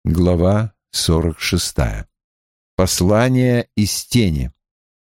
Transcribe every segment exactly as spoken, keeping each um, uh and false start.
Глава сорок шестая. Послание из тени.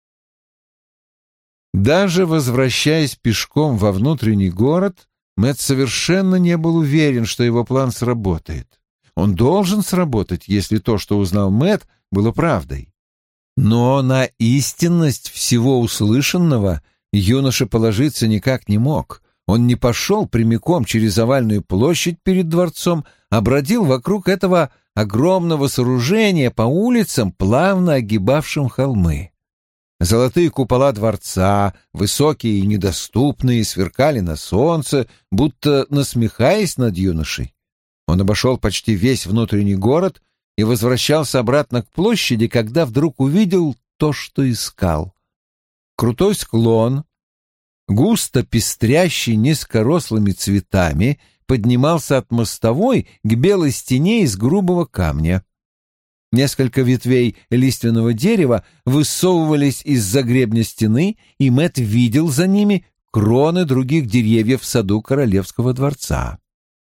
Даже возвращаясь пешком во внутренний город, Мэтт совершенно не был уверен, что его план сработает. Он должен сработать, если то, что узнал Мэтт, было правдой. Но на истинность всего услышанного юноша положиться никак не мог. Он не пошел прямиком через овальную площадь перед дворцом, а бродил вокруг этого огромного сооружения по улицам, плавно огибавшим холмы. Золотые купола дворца, высокие и недоступные, сверкали на солнце, будто насмехаясь над юношей. Он обошел почти весь внутренний город и возвращался обратно к площади, когда вдруг увидел то, что искал. Крутой склон, густо пестрящий низкорослыми цветами, поднимался от мостовой к белой стене из грубого камня. Несколько ветвей лиственного дерева высовывались из-за гребня стены, и Мэтт видел за ними кроны других деревьев в саду королевского дворца.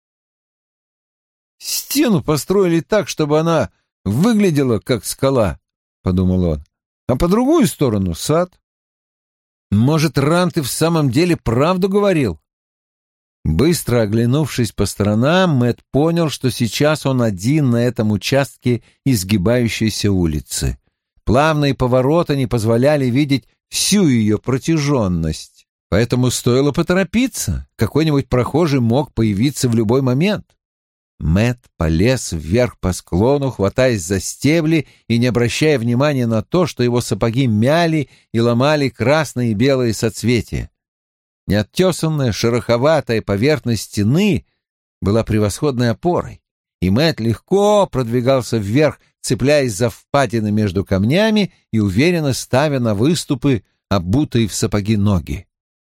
«Стену построили так, чтобы она выглядела как скала», — подумал он, — «а по другую сторону — сад. Может, Рант и в самом деле правду говорил?» Быстро оглянувшись по сторонам, Мэтт понял, что сейчас он один на этом участке изгибающейся улицы. Плавные повороты не позволяли видеть всю ее протяженность, поэтому стоило поторопиться. Какой-нибудь прохожий мог появиться в любой момент. Мэтт полез вверх по склону, хватаясь за стебли и не обращая внимания на то, что его сапоги мяли и ломали красные и белые соцветия. Неоттесанная шероховатая поверхность стены была превосходной опорой, и Мэтт легко продвигался вверх, цепляясь за впадины между камнями и уверенно ставя на выступы обутые в сапоги ноги.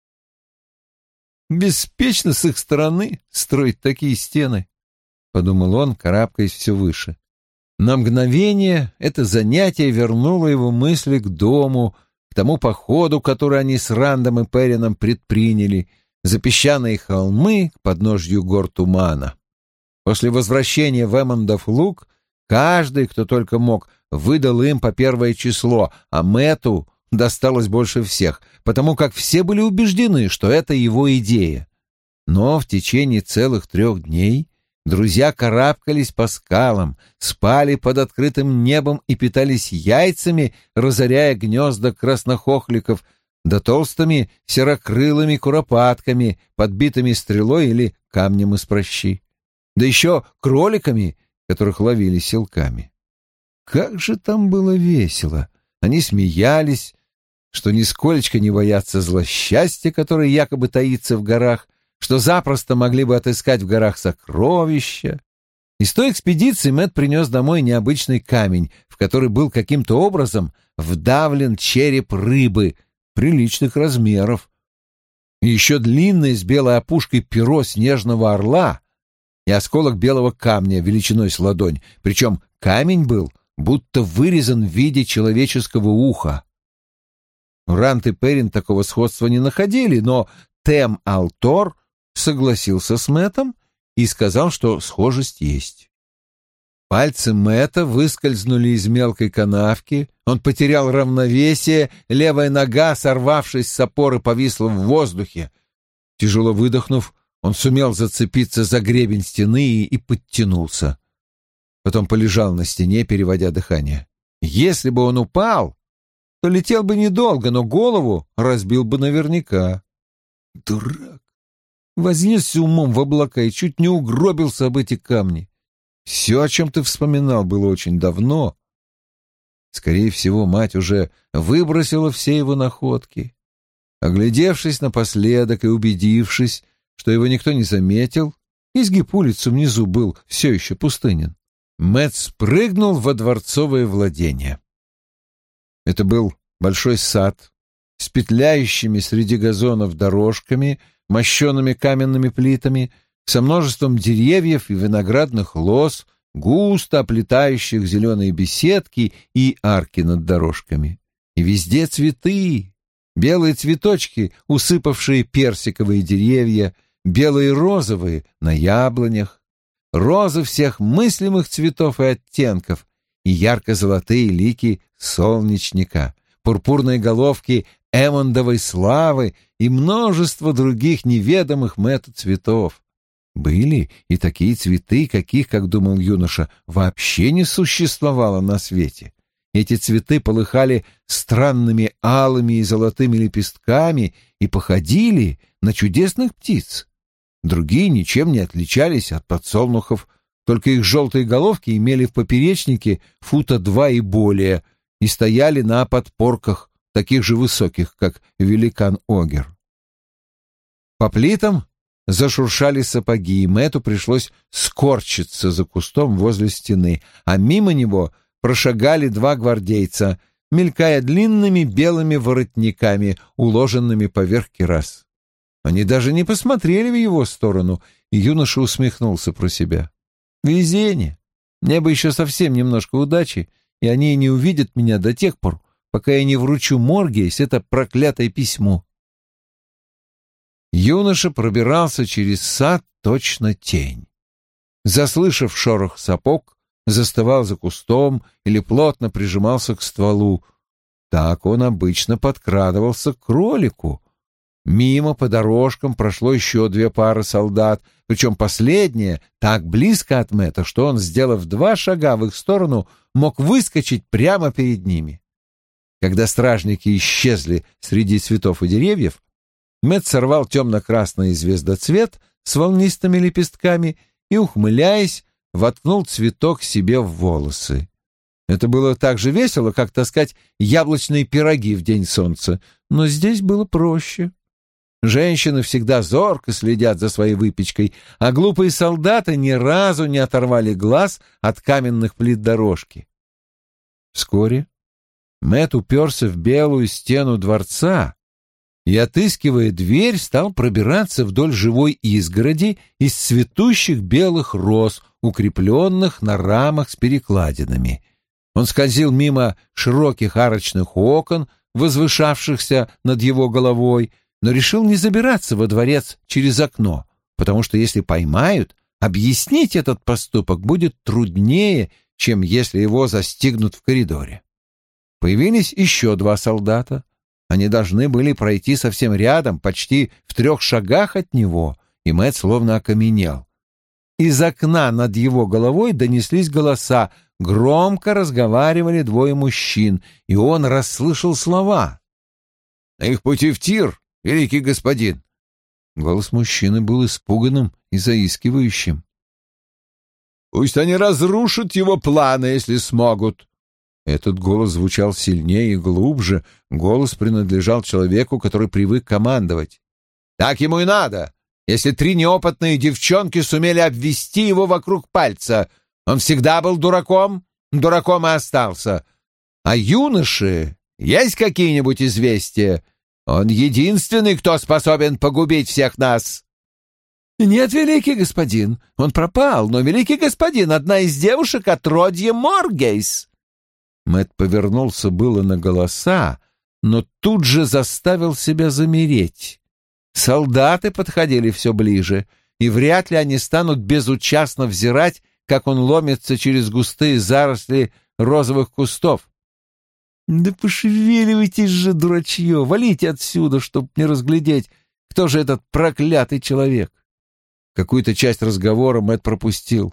«Беспечно с их стороны строить такие стены», — подумал он, карабкаясь все выше. На мгновение это занятие вернуло его мысли к дому, к тому походу, который они с Рандом и Перином предприняли, за песчаные холмы к подножью гор тумана. После возвращения в Эммондов луг каждый, кто только мог, выдал им по первое число, а Мэтту досталось больше всех, потому как все были убеждены, что это его идея. Но в течение целых трех дней друзья карабкались по скалам, спали под открытым небом и питались яйцами, разоряя гнезда краснохохликов, да толстыми серокрылыми куропатками, подбитыми стрелой или камнем из пращи, да еще кроликами, которых ловили силками. Как же там было весело! Они смеялись, что нисколечко не боятся злосчастья, которое якобы таится в горах, что запросто могли бы отыскать в горах сокровища. Из той экспедиции Мэтт принес домой необычный камень, в который был каким-то образом вдавлен череп рыбы приличных размеров, и еще длинное с белой опушкой перо снежного орла и осколок белого камня величиной с ладонь, причем камень был будто вырезан в виде человеческого уха. Рант и Перин такого сходства не находили, но Тем Алтор согласился с Мэттом и сказал, что схожесть есть. Пальцы Мэтта выскользнули из мелкой канавки, он потерял равновесие, левая нога, сорвавшись с опоры, повисла в воздухе. Тяжело выдохнув, он сумел зацепиться за гребень стены и, и подтянулся. Потом полежал на стене, переводя дыхание. Если бы он упал, то летел бы недолго, но голову разбил бы наверняка. Дурак! Вознесся умом в облака и чуть не угробился об эти камни. Все, о чем ты вспоминал, было очень давно. Скорее всего, мать уже выбросила все его находки. Оглядевшись напоследок и убедившись, что его никто не заметил, изгиб улицы внизу был все еще пустынен, Мэтт спрыгнул во дворцовое владение. Это был большой сад с петляющими среди газонов дорожками, мощенными каменными плитами, со множеством деревьев и виноградных лоз, густо оплетающих зеленые беседки и арки над дорожками. И везде цветы, белые цветочки, усыпавшие персиковые деревья, белые и розовые на яблонях, розы всех мыслимых цветов и оттенков, и ярко-золотые лики солнечника, пурпурные головки эмондовой славы и множество других неведомых Мэтту цветов. Были и такие цветы, каких, как думал юноша, вообще не существовало на свете. Эти цветы полыхали странными алыми и золотыми лепестками и походили на чудесных птиц. Другие ничем не отличались от подсолнухов, только их желтые головки имели в поперечнике фута два и более и стояли на подпорках, таких же высоких, как великан Огер. По плитам зашуршали сапоги, и Мэтту пришлось скорчиться за кустом возле стены, а мимо него прошагали два гвардейца, мелькая длинными белыми воротниками, уложенными поверх кирас. Они даже не посмотрели в его сторону, и юноша усмехнулся про себя. Везение. Мне бы еще совсем немножко удачи, и они не увидят меня до тех пор, пока я не вручу Моргейс это проклятое письмо. Юноша пробирался через сад точно тень. Заслышав шорох сапог, застывал за кустом или плотно прижимался к стволу. Так он обычно подкрадывался к кролику. Мимо по дорожкам прошло еще две пары солдат, причем последняя так близко от Мэтта, что он, сделав два шага в их сторону, мог выскочить прямо перед ними. Когда стражники исчезли среди цветов и деревьев, Мэтт сорвал темно-красный звездоцвет с волнистыми лепестками и, ухмыляясь, воткнул цветок себе в волосы. Это было так же весело, как таскать яблочные пироги в день солнца, но здесь было проще. Женщины всегда зорко следят за своей выпечкой, а глупые солдаты ни разу не оторвали глаз от каменных плит дорожки. Вскоре Мэтт уперся в белую стену дворца и, отыскивая дверь, стал пробираться вдоль живой изгороди из цветущих белых роз, укрепленных на рамах с перекладинами. Он скользил мимо широких арочных окон, возвышавшихся над его головой, но решил не забираться во дворец через окно, потому что если поймают, объяснить этот поступок будет труднее, чем если его застигнут в коридоре. Появились еще два солдата. Они должны были пройти совсем рядом, почти в трех шагах от него, и Мэтт словно окаменел. Из окна над его головой донеслись голоса, громко разговаривали двое мужчин, и он расслышал слова. «На их пути в Тир, великий господин!» Голос мужчины был испуганным и заискивающим. «Пусть они разрушат его планы, если смогут!» Этот голос звучал сильнее и глубже. Голос принадлежал человеку, который привык командовать. «Так ему и надо, если три неопытные девчонки сумели обвести его вокруг пальца. Он всегда был дураком, дураком и остался. А юноши, есть какие-нибудь известия? Он единственный, кто способен погубить всех нас». «Нет, великий господин, он пропал, но, великий господин, одна из девушек отродье Моргейс». Мэтт повернулся было на голоса, но тут же заставил себя замереть. Солдаты подходили все ближе, и вряд ли они станут безучастно взирать, как он ломится через густые заросли розовых кустов. «Да пошевеливайтесь же, дурачье, валите отсюда, чтоб не разглядеть, кто же этот проклятый человек». Какую-то часть разговора Мэтт пропустил.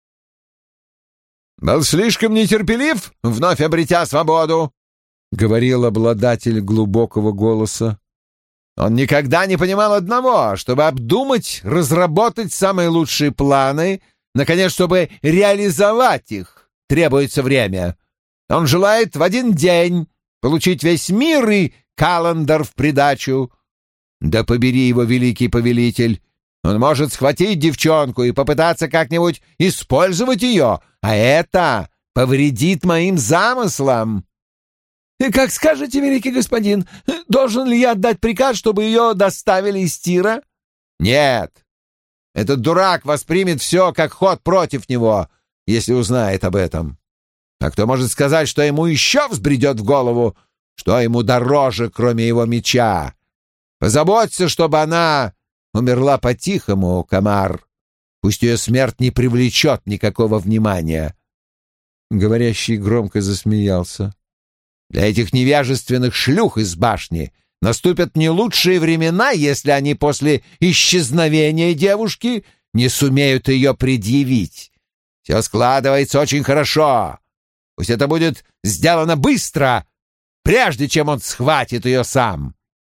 «Был слишком нетерпелив, вновь обретя свободу», — говорил обладатель глубокого голоса. «Он никогда не понимал одного: чтобы обдумать, разработать самые лучшие планы, наконец, чтобы реализовать их, требуется время. Он желает в один день получить весь мир и Календер в придачу. Да побери его, великий повелитель! Он может схватить девчонку и попытаться как-нибудь использовать ее, а это повредит моим замыслам». «И как скажете, великий господин, должен ли я отдать приказ, чтобы ее доставили из Тира?» «Нет. Этот дурак воспримет все как ход против него, если узнает об этом. А кто может сказать, что ему еще взбредет в голову, что ему дороже, кроме его меча? Позаботься, чтобы она умерла по-тихому, Камар. Пусть ее смерть не привлечет никакого внимания». Говорящий громко засмеялся. «Для этих невежественных шлюх из башни наступят не лучшие времена, если они после исчезновения девушки не сумеют ее предъявить. Все складывается очень хорошо. Пусть это будет сделано быстро, прежде чем он схватит ее сам».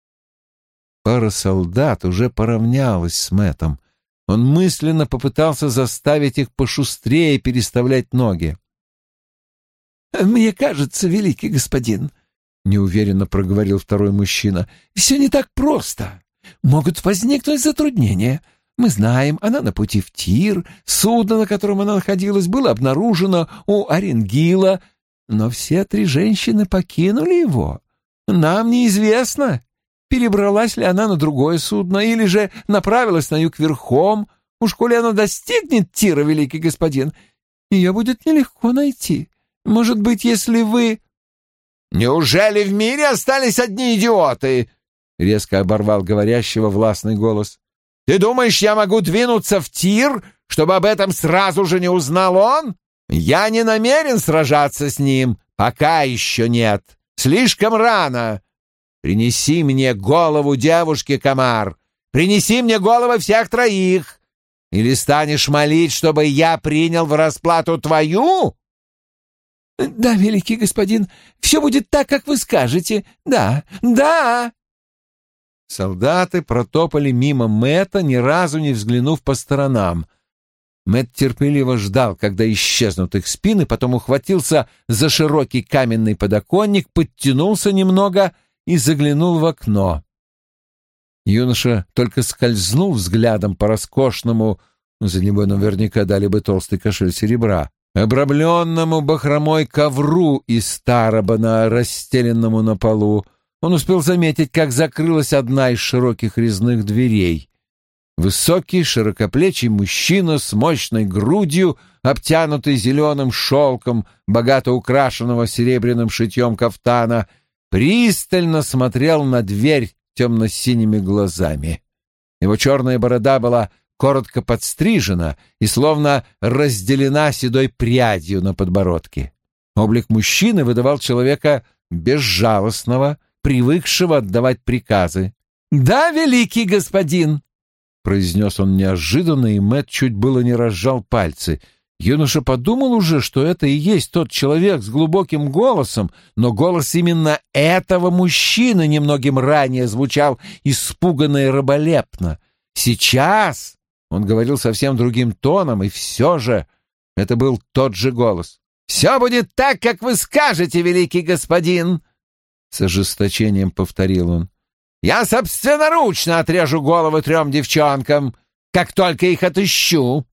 Пара солдат уже поравнялась с Мэттом. Он мысленно попытался заставить их пошустрее переставлять ноги. «Мне кажется, великий господин», — неуверенно проговорил второй мужчина, — «все не так просто. Могут возникнуть затруднения. Мы знаем, она на пути в Тир, судно, на котором она находилась, было обнаружено у Оренгила, но все три женщины покинули его. Нам неизвестно, перебралась ли она на другое судно или же направилась на юг верхом. Уж коли она достигнет Тира, великий господин, ее будет нелегко найти. Может быть, если вы...» «Неужели в мире остались одни идиоты?» — резко оборвал говорящего властный голос. «Ты думаешь, я могу двинуться в Тир, чтобы об этом сразу же не узнал он? Я не намерен сражаться с ним, пока еще нет. Слишком рано. Принеси мне голову девушки, Камар. Принеси мне головы всех троих. Или станешь молить, чтобы я принял в расплату твою?» «Да, великий господин, все будет так, как вы скажете. Да, да!» Солдаты протопали мимо Мэтта, ни разу не взглянув по сторонам. Мэтт терпеливо ждал, когда исчезнут их спины, потом ухватился за широкий каменный подоконник, подтянулся немного и заглянул в окно. Юноша только скользнул взглядом по роскошному, за него наверняка дали бы толстый кошель серебра, обрамленному бахромой ковру из старобана, расстеленному на полу. Он успел заметить, как закрылась одна из широких резных дверей. Высокий, широкоплечий мужчина с мощной грудью, обтянутый зеленым шелком, богато украшенного серебряным шитьем кафтана, пристально смотрел на дверь темно-синими глазами. Его черная борода была коротко подстрижена и словно разделена седой прядью на подбородке. Облик мужчины выдавал человека безжалостного, привыкшего отдавать приказы. «Да, великий господин!» — произнес он неожиданно, и Мэтт чуть было не разжал пальцы. Юноша подумал уже, что это и есть тот человек с глубоким голосом, но голос именно этого мужчины немногим ранее звучал испуганно и раболепно. Сейчас он говорил совсем другим тоном, и все же это был тот же голос. «Все будет так, как вы скажете, великий господин!» С ожесточением повторил он. «Я собственноручно отрежу головы трем девчонкам, как только их отыщу!»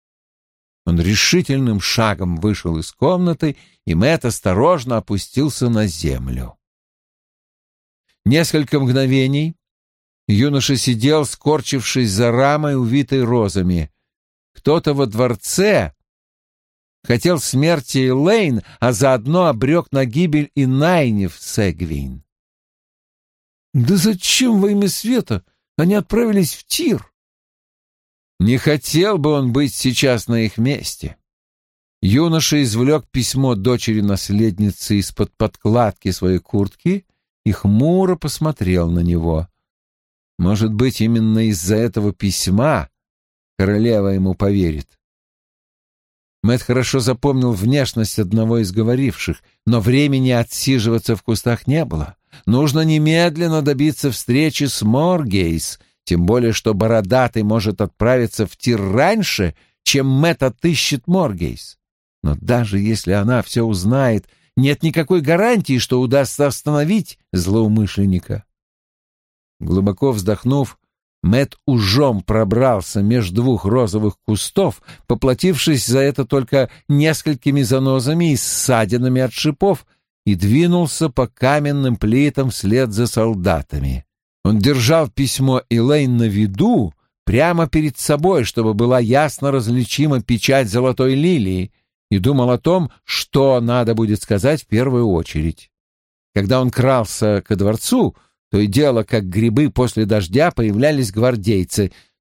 Он решительным шагом вышел из комнаты, и Мэтт осторожно опустился на землю. Несколько мгновений юноша сидел, скорчившись за рамой, увитой розами. Кто-то во дворце хотел смерти Элейн, а заодно обрек на гибель и Найниф с Эгвейн. «Да зачем во имя света они отправились в Тир?» Не хотел бы он быть сейчас на их месте. Юноша извлек письмо дочери-наследницы из-под подкладки своей куртки и хмуро посмотрел на него. Может быть, именно из-за этого письма королева ему поверит. Мэтт хорошо запомнил внешность одного из говоривших, но времени отсиживаться в кустах не было. Нужно немедленно добиться встречи с Моргейс, тем более что Бородатый может отправиться в Тир раньше, чем Мэтт отыщет Моргейс. Но даже если она все узнает, нет никакой гарантии, что удастся остановить злоумышленника. Глубоко вздохнув, Мэтт ужом пробрался между двух розовых кустов, поплатившись за это только несколькими занозами и ссадинами от шипов, и двинулся по каменным плитам вслед за солдатами. Он держал письмо Элейн на виду прямо перед собой, чтобы была ясно различима печать золотой лилии, и думал о том, что надо будет сказать в первую очередь. Когда он крался ко дворцу, то и дело, как грибы после дождя, появлялись гвардейцы,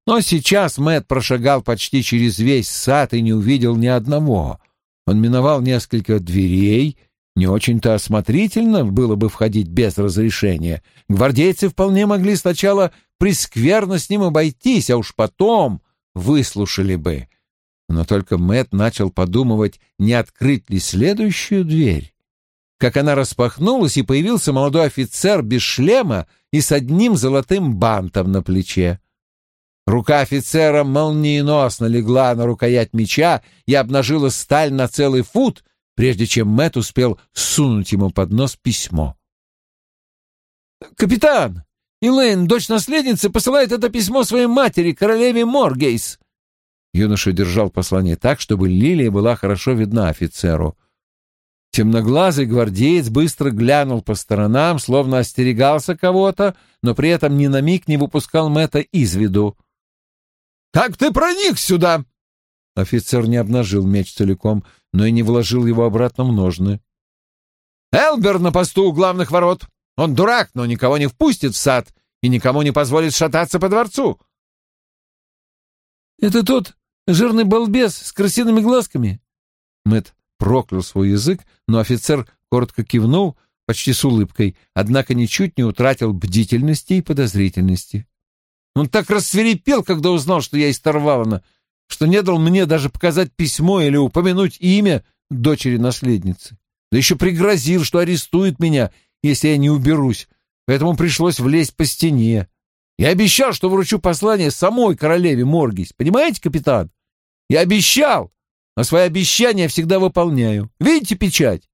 Но сейчас Мэтт прошагал почти через весь сад и не увидел ни одного. Он миновал несколько дверей. Не очень-то осмотрительно было бы входить без разрешения. Гвардейцы вполне могли сначала прескверно с ним обойтись, а уж потом выслушали бы. Но только Мэтт начал подумывать, не открыть ли следующую дверь. Как она распахнулась, и появился молодой офицер без шлема и с одним золотым бантом на плече. Рука офицера молниеносно легла на рукоять меча и обнажила сталь на целый фут, прежде чем Мэтт успел сунуть ему под нос письмо. «Капитан, Элейн, дочь наследницы, посылает это письмо своей матери, королеве Моргейс». Юноша держал послание так, чтобы лилия была хорошо видна офицеру. Темноглазый гвардеец быстро глянул по сторонам, словно остерегался кого-то, но при этом ни на миг не выпускал Мэтта из виду. «Как ты проник сюда?» Офицер не обнажил меч целиком, но и не вложил его обратно в ножны. «Элбер на посту у главных ворот. Он дурак, но никого не впустит в сад и никому не позволит шататься по дворцу». «Это тот жирный балбес с крысиными глазками?» Мэтт проклял свой язык, но офицер коротко кивнул, почти с улыбкой, однако ничуть не утратил бдительности и подозрительности. Он так рассвирепел, когда узнал, что я из Тарвалана, что не дал мне даже показать письмо или упомянуть имя дочери-наследницы. Да еще пригрозил, что арестует меня, если я не уберусь, поэтому пришлось влезть по стене. Я обещал, что вручу послание самой королеве Моргейс. Понимаете, капитан? Я обещал, а свои обещания всегда выполняю. Видите печать?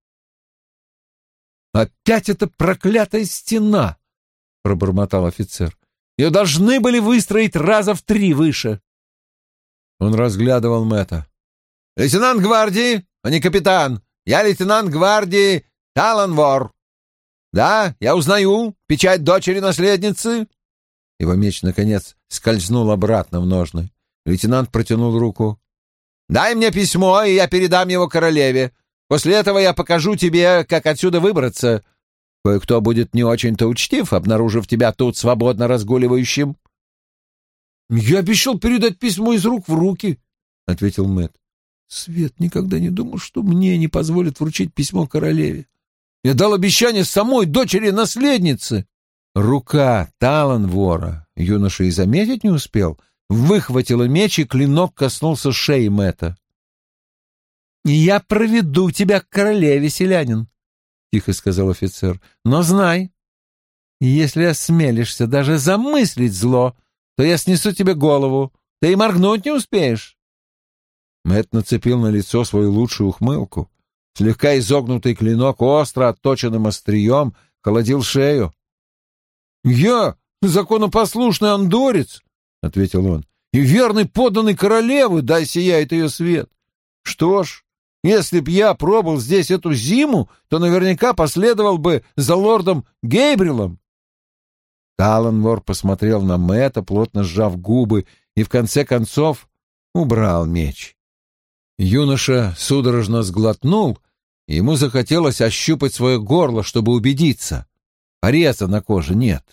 «Опять эта проклятая стена!» — пробормотал офицер. «Ее должны были выстроить раза в три выше». Он разглядывал Мэтта. «Лейтенант гвардии, а не капитан. Я лейтенант гвардии Таланвор. Да, я узнаю. Печать дочери-наследницы». Его меч, наконец, скользнул обратно в ножны. Лейтенант протянул руку. «Дай мне письмо, и я передам его королеве. После этого я покажу тебе, как отсюда выбраться. Кое-кто будет не очень-то учтив, обнаружив тебя тут свободно разгуливающим». «Я обещал передать письмо из рук в руки», — ответил Мэтт. «Свет никогда не думал, что мне не позволят вручить письмо королеве. Я дал обещание самой дочери-наследницы». Рука Таланвора, юноша и заметить не успел, выхватила меч, и клинок коснулся шеи Мэтта. «Я проведу тебя к королеве, селянин», — тихо сказал офицер. «Но знай, если осмелишься даже замыслить зло, то я снесу тебе голову. Ты и моргнуть не успеешь». Мэтт нацепил на лицо свою лучшую ухмылку. Слегка изогнутый клинок остро отточенным острием холодил шею. «Я законопослушный андорец», — ответил он, — «и верный подданный королевы, дай сияет ее свет. Что ж, если б я пробыл здесь эту зиму, то наверняка последовал бы за лордом Гейбрилом». Таланвор посмотрел на Мэтта, плотно сжав губы, и в конце концов убрал меч. Юноша судорожно сглотнул, и ему захотелось ощупать свое горло, чтобы убедиться. Пореза на коже нет.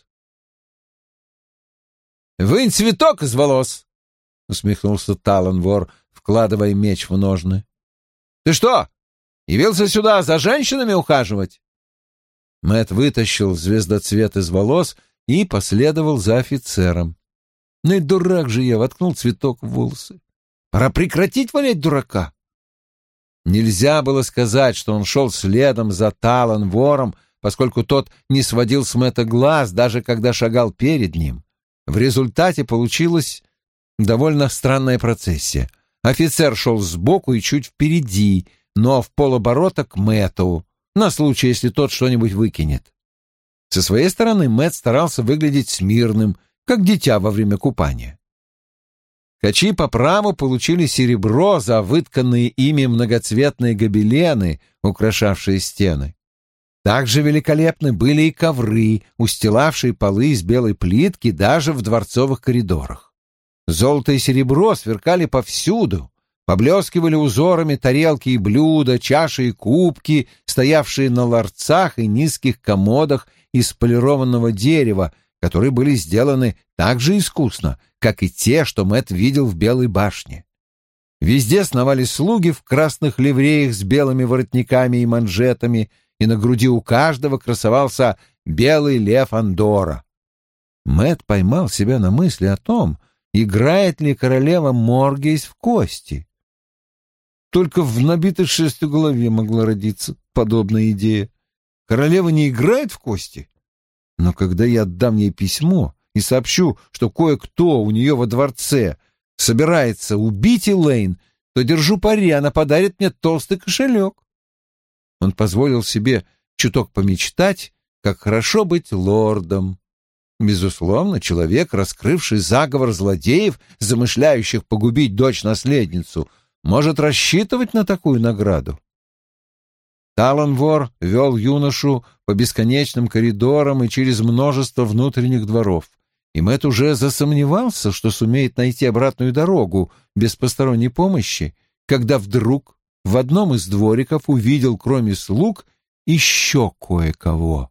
«Вынь цветок из волос!» — усмехнулся Таланвор, вкладывая меч в ножны. «Ты что, явился сюда за женщинами ухаживать?» Мэтт вытащил звездоцвет из волос и последовал за офицером. «Ну и дурак же я!» — воткнул цветок в волосы. «Пора прекратить валять дурака!» Нельзя было сказать, что он шел следом за Таланвором, поскольку тот не сводил с Мэтта глаз, даже когда шагал перед ним. В результате получилась довольно странная процессия. Офицер шел сбоку и чуть впереди, но в полоборота к Мэтту, на случай, если тот что-нибудь выкинет. Со своей стороны Мэтт старался выглядеть смирным, как дитя во время купания. Ткачи по праву получили серебро за вытканные ими многоцветные гобелены, украшавшие стены. Также великолепны были и ковры, устилавшие полы из белой плитки даже в дворцовых коридорах. Золото и серебро сверкали повсюду, поблескивали узорами тарелки и блюда, чаши и кубки, стоявшие на ларцах и низких комодах из полированного дерева, которые были сделаны так же искусно, как и те, что Мэтт видел в Белой башне. Везде сновали слуги в красных ливреях с белыми воротниками и манжетами, и на груди у каждого красовался белый лев Андора. Мэтт поймал себя на мысли о том, играет ли королева Моргейс в кости. Только в набитой шерстью голове могла родиться подобная идея. Королева не играет в кости? Но когда я отдам ей письмо и сообщу, что кое-кто у нее во дворце собирается убить Элейн, то держу пари, она подарит мне толстый кошелек. Он позволил себе чуток помечтать, как хорошо быть лордом. Безусловно, человек, раскрывший заговор злодеев, замышляющих погубить дочь-наследницу, может рассчитывать на такую награду. Талан-вор вел юношу по бесконечным коридорам и через множество внутренних дворов, и Мэтт уже засомневался, что сумеет найти обратную дорогу без посторонней помощи, когда вдруг в одном из двориков увидел, кроме слуг, еще кое-кого.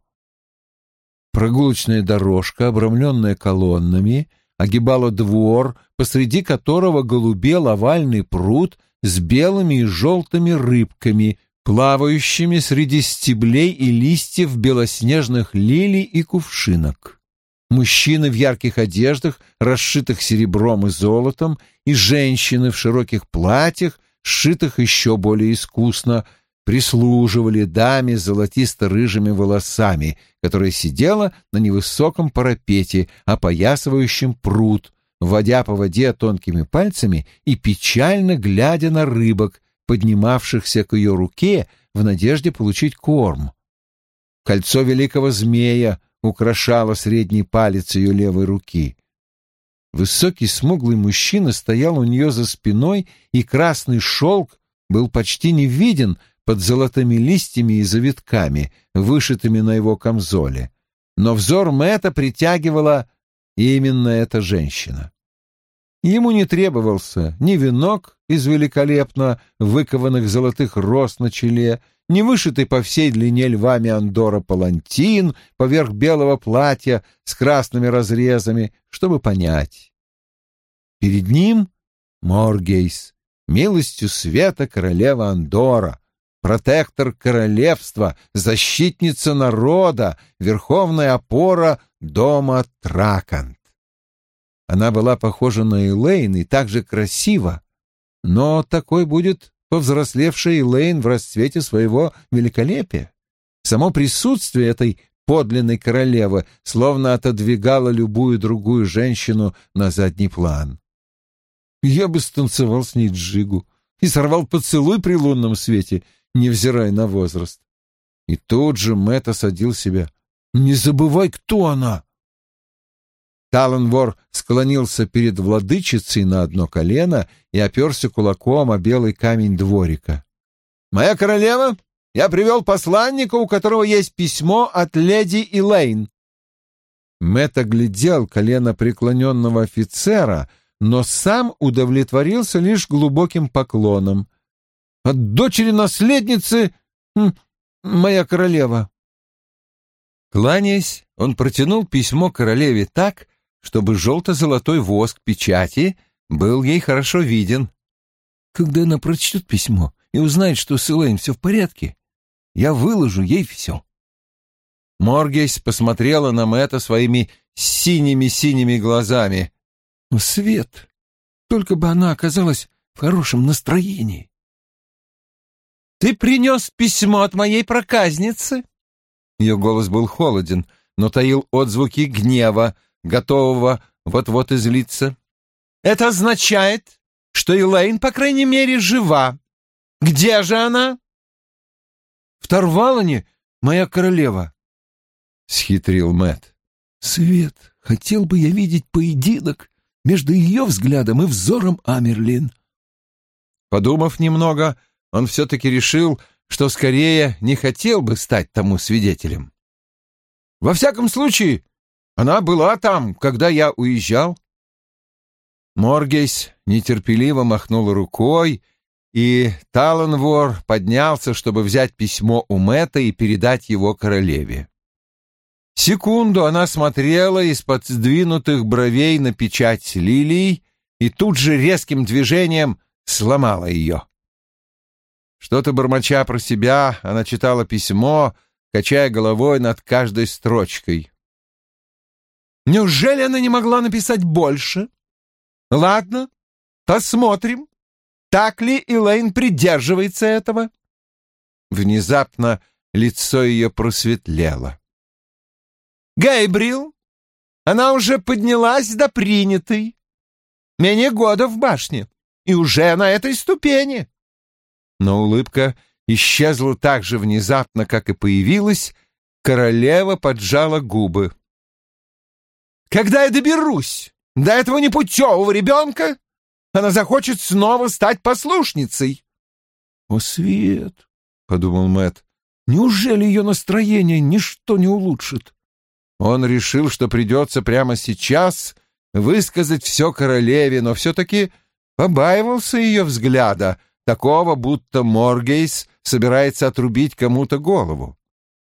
Прогулочная дорожка, обрамленная колоннами, огибала двор, посреди которого голубел овальный пруд с белыми и желтыми рыбками, плавающими среди стеблей и листьев белоснежных лилий и кувшинок. Мужчины в ярких одеждах, расшитых серебром и золотом, и женщины в широких платьях, сшитых еще более искусно, прислуживали даме с золотисто-рыжими волосами, которая сидела на невысоком парапете, опоясывающем пруд, водя по воде тонкими пальцами и печально глядя на рыбок, поднимавшихся к ее руке в надежде получить корм. Кольцо великого змея украшало средний палец ее левой руки. Высокий смуглый мужчина стоял у нее за спиной, и красный шелк был почти не виден под золотыми листьями и завитками, вышитыми на его камзоле. Но взор Мэтта притягивала именно эта женщина. Ему не требовался ни венок из великолепно выкованных золотых роз на челе, ни вышитый по всей длине львами Андора палантин поверх белого платья с красными разрезами, чтобы понять. Перед ним Моргейс, милостью света королева Андора, протектор королевства, защитница народа, верховная опора дома Тракант. Она была похожа на Элейн и так же красива, но такой будет повзрослевшая Элейн в расцвете своего великолепия. Само присутствие этой подлинной королевы словно отодвигало любую другую женщину на задний план. Я бы станцевал с ней джигу и сорвал поцелуй при лунном свете, невзирая на возраст. И тут же Мэтт осадил себя. «Не забывай, кто она!» Талан-вор склонился перед владычицей на одно колено и оперся кулаком о белый камень дворика. «Моя королева, я привел посланника, у которого есть письмо от леди Элейн». Мэтт оглядел колено преклоненного офицера, но сам удовлетворился лишь глубоким поклоном. «От дочери наследницы, хм, моя королева». Кланяясь, он протянул письмо королеве так, чтобы желто-золотой воск печати был ей хорошо виден. «Когда она прочтет письмо и узнает, что с Элейн все в порядке, я выложу ей все». Моргейс посмотрела на Мэтта своими синими-синими глазами. «Свет! Только бы она оказалась в хорошем настроении». «Ты принес письмо от моей проказницы?» Ее голос был холоден, но таил отзвуки гнева, готового вот-вот излиться. «Это означает, что Элейн, по крайней мере, жива. Где же она?» «В Тарвалане, моя королева», — схитрил Мэтт. «Свет, хотел бы я видеть поединок между ее взглядом и взором Амерлин». Подумав немного, он все-таки решил, что скорее не хотел бы стать тому свидетелем. «Во всяком случае, она была там, когда я уезжал». Моргейс нетерпеливо махнул рукой, и Талан-вор поднялся, чтобы взять письмо у Мэтта и передать его королеве. Секунду она смотрела из-под сдвинутых бровей на печать лилий и тут же резким движением сломала ее. Что-то бормоча про себя, она читала письмо, качая головой над каждой строчкой. Неужели она не могла написать больше? Ладно, посмотрим, так ли Элейн придерживается этого. Внезапно лицо ее просветлело. Гейбриэл, она уже поднялась до принятой. Менее года в башне, и уже на этой ступени. Но улыбка исчезла так же внезапно, как и появилась. Королева поджала губы. Когда я доберусь до этого непутевого ребенка, она захочет снова стать послушницей. О, Свет, — подумал Мэтт, — неужели ее настроение ничто не улучшит? Он решил, что придется прямо сейчас высказать все королеве, но все-таки побаивался ее взгляда, такого, будто Моргейс собирается отрубить кому-то голову.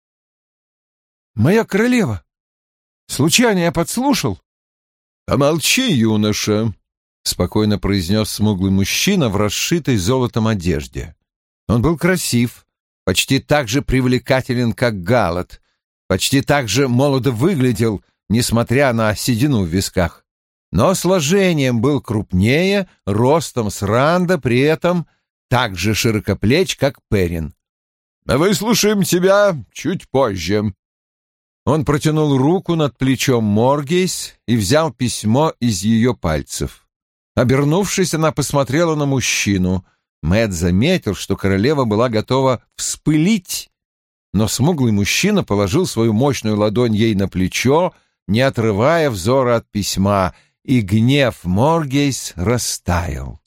«Моя королева, случайно я подслушал?» «Помолчи, юноша», — спокойно произнес смуглый мужчина в расшитой золотом одежде. Он был красив, почти так же привлекателен, как Галат, почти так же молодо выглядел, несмотря на седину в висках. Но сложением был крупнее, ростом с Ранда, при этом так же широкоплеч, как Перин. «Выслушаем тебя чуть позже». Он протянул руку над плечом Моргейс и взял письмо из ее пальцев. Обернувшись, она посмотрела на мужчину. Мэтт заметил, что королева была готова вспылить, но смуглый мужчина положил свою мощную ладонь ей на плечо, не отрывая взора от письма, и гнев Моргейс растаял.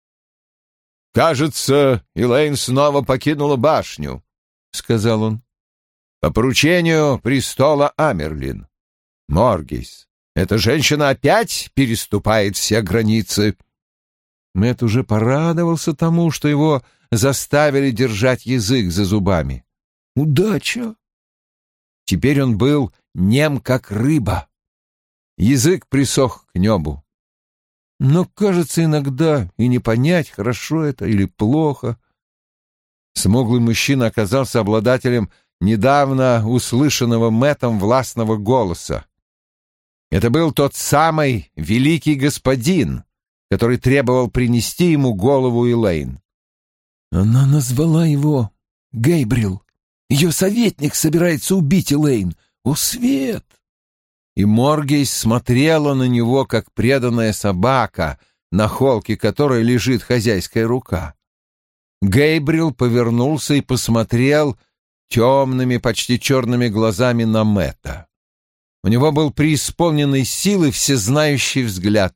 «Кажется, Элейн снова покинула башню», — сказал он. «По поручению престола Амерлин. Моргейс, эта женщина опять переступает все границы». Мэтт уже порадовался тому, что его заставили держать язык за зубами. «Удача!» Теперь он был нем, как рыба. Язык присох к небу. Но, кажется, иногда и не понять, хорошо это или плохо. Смуглый мужчина оказался обладателем недавно услышанного Мэттом властного голоса. Это был тот самый великий господин, который требовал принести ему голову Элейн. Она назвала его Гейбриэл. Ее советник собирается убить Элейн. О, Свет! И Моргейс смотрела на него, как преданная собака, на холке которой лежит хозяйская рука. Гейбриэл повернулся и посмотрел темными, почти черными глазами на Мэтта. У него был преисполненный силы всезнающий взгляд.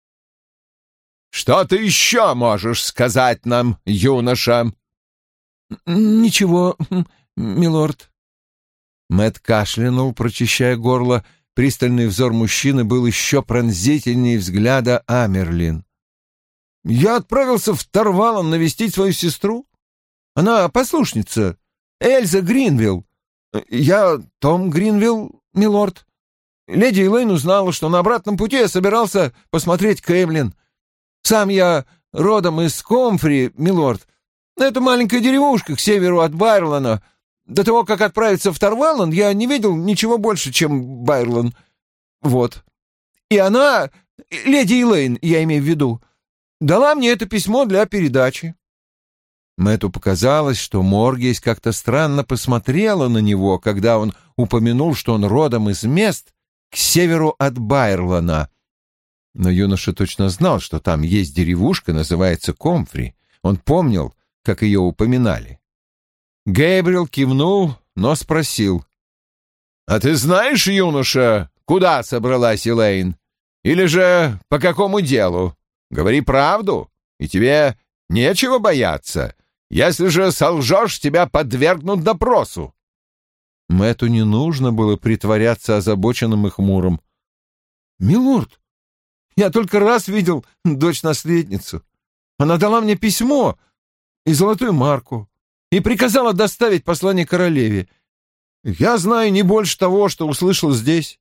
«Что ты еще можешь сказать нам, юноша?» «Ничего, милорд». Мэтт кашлянул, прочищая горло. Пристальный взор мужчины был еще пронзительнее взгляда Амерлин. «Я отправился в Тарвалон навестить свою сестру. Она послушница, Эльза Гринвилл. Я Том Гринвилл, милорд. Леди Элейн узнала, что на обратном пути я собирался посмотреть Кэмлин. Сам я родом из Комфри, милорд. Это маленькая деревушка к северу от Байрлана. До того, как отправиться в Тарвалон, я не видел ничего больше, чем Байрлан. Вот. И она, леди Элейн, я имею в виду, дала мне это письмо для передачи». Мэтту показалось, что Моргейс как-то странно посмотрела на него, когда он упомянул, что он родом из мест к северу от Байрлана. Но юноша точно знал, что там есть деревушка, называется Комфри. Он помнил, как ее упоминали. Гейбриэл кивнул, но спросил. «А ты знаешь, юноша, куда собралась Элейн? Или же по какому делу? Говори правду, и тебе нечего бояться. Если же солжешь, тебя подвергнут допросу». Мэтту не нужно было притворяться озабоченным и хмурым. «Милорд, я только раз видел дочь-наследницу. Она дала мне письмо и золотую марку и приказала доставить послание королеве. Я знаю не больше того, что услышал здесь».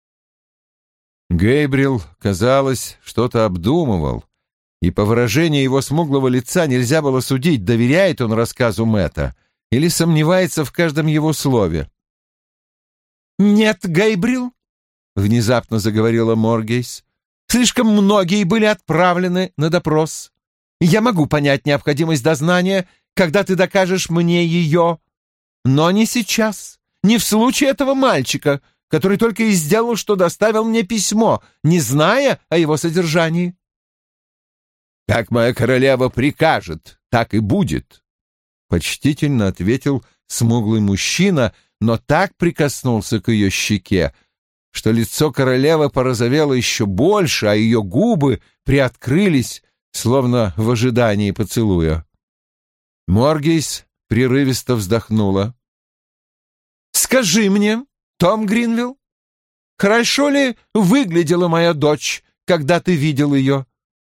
Гейбриэл, казалось, что-то обдумывал, и по выражению его смуглого лица нельзя было судить, доверяет он рассказу Мэтта или сомневается в каждом его слове. «Нет, Гейбриэл», — внезапно заговорила Моргейс, — «слишком многие были отправлены на допрос. Я могу понять необходимость дознания, когда ты докажешь мне ее, но не сейчас, не в случае этого мальчика, который только и сделал, что доставил мне письмо, не зная о его содержании». «Как моя королева прикажет, так и будет», — почтительно ответил смуглый мужчина, но так прикоснулся к ее щеке, что лицо королевы порозовело еще больше, а ее губы приоткрылись, словно в ожидании поцелуя. Моргейс прерывисто вздохнула. «Скажи мне, Том Гринвилл, хорошо ли выглядела моя дочь, когда ты видел ее?»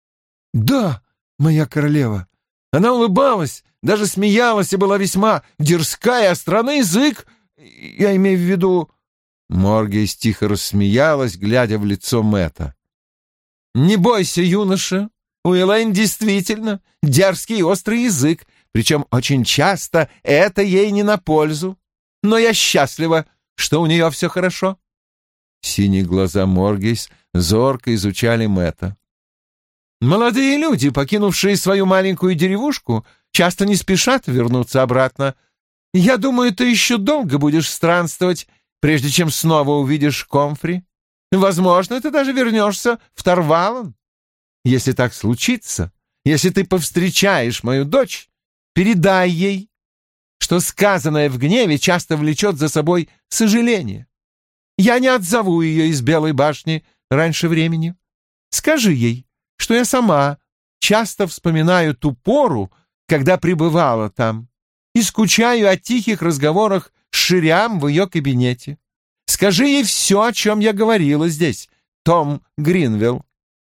«Да, моя королева. Она улыбалась, даже смеялась и была весьма дерзкая, остра на язык. Я имею в виду...» Моргейс тихо рассмеялась, глядя в лицо Мэтта. «Не бойся, юноша. У Элейн действительно дерзкий и острый язык, причем очень часто это ей не на пользу. Но я счастлива, что у нее все хорошо». Синие глаза Моргейс зорко изучали Мэтта. «Молодые люди, покинувшие свою маленькую деревушку, часто не спешат вернуться обратно. Я думаю, ты еще долго будешь странствовать, прежде чем снова увидишь Комфри. Возможно, ты даже вернешься в Тарвалан. Если так случится, если ты повстречаешь мою дочь, передай ей, что сказанное в гневе часто влечет за собой сожаление. Я не отзову ее из Белой башни раньше времени. Скажи ей, что я сама часто вспоминаю ту пору, когда пребывала там, и скучаю о тихих разговорах с Шириам в ее кабинете. Скажи ей все, о чем я говорила здесь, Том Гринвилл».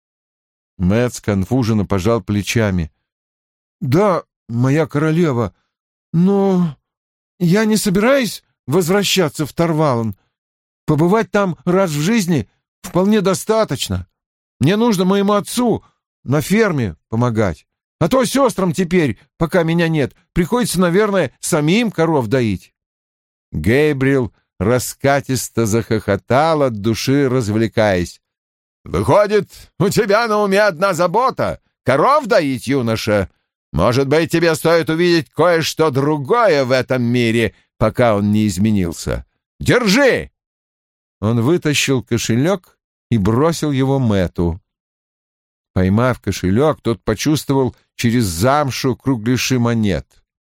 Мэтт сконфуженно пожал плечами. «Да, моя королева, но я не собираюсь возвращаться в Тарвалан. Побывать там раз в жизни вполне достаточно. Мне нужно моему отцу на ферме помогать. А то сестрам теперь, пока меня нет, приходится, наверное, самим коров доить». Гейбриэл раскатисто захохотал от души, развлекаясь. «Выходит, у тебя на уме одна забота — коров доить, юноша. Может быть, тебе стоит увидеть кое-что другое в этом мире, пока он не изменился. Держи!» Он вытащил кошелек и бросил его Мэтту. Поймав кошелек, тот почувствовал через замшу кругляши монет.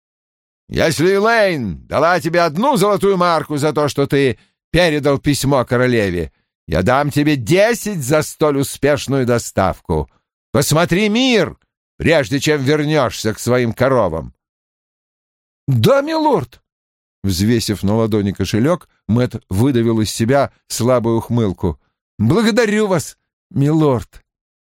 «Если Элейн дала тебе одну золотую марку за то, что ты передал письмо королеве, я дам тебе десять за столь успешную доставку. Посмотри мир, прежде чем вернешься к своим коровам». «Да, милорд!» Взвесив на ладони кошелек, Мэтт выдавил из себя слабую ухмылку. «Благодарю вас, милорд!»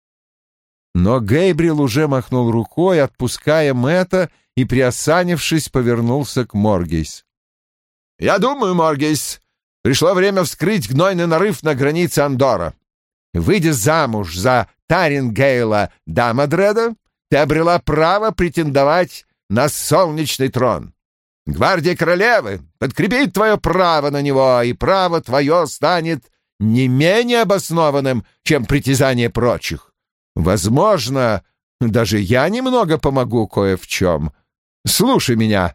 Но Гейбриэл уже махнул рукой, отпуская Мэтта, и, приосанившись, повернулся к Моргейс. «Я думаю, Моргейс, пришло время вскрыть гнойный нарыв на границе Андора. Выйдя замуж за Тарингейла Дамадреда, ты обрела право претендовать на солнечный трон. Гвардия королевы подкрепит твое право на него, и право твое станет не менее обоснованным, чем притязание прочих. Возможно, даже я немного помогу кое в чем. Слушай меня».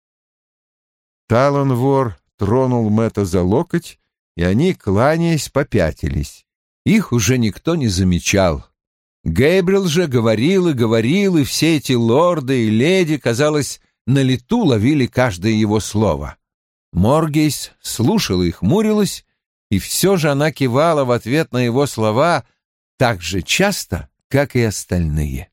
Талан-вор тронул Мэтта за локоть, и они, кланяясь, попятились. Их уже никто не замечал. Гейбриэл же говорил и говорил, и все эти лорды и леди, казалось, на лету ловили каждое его слово. Моргейс слушала и хмурилась, и все же она кивала в ответ на его слова так же часто, как и остальные.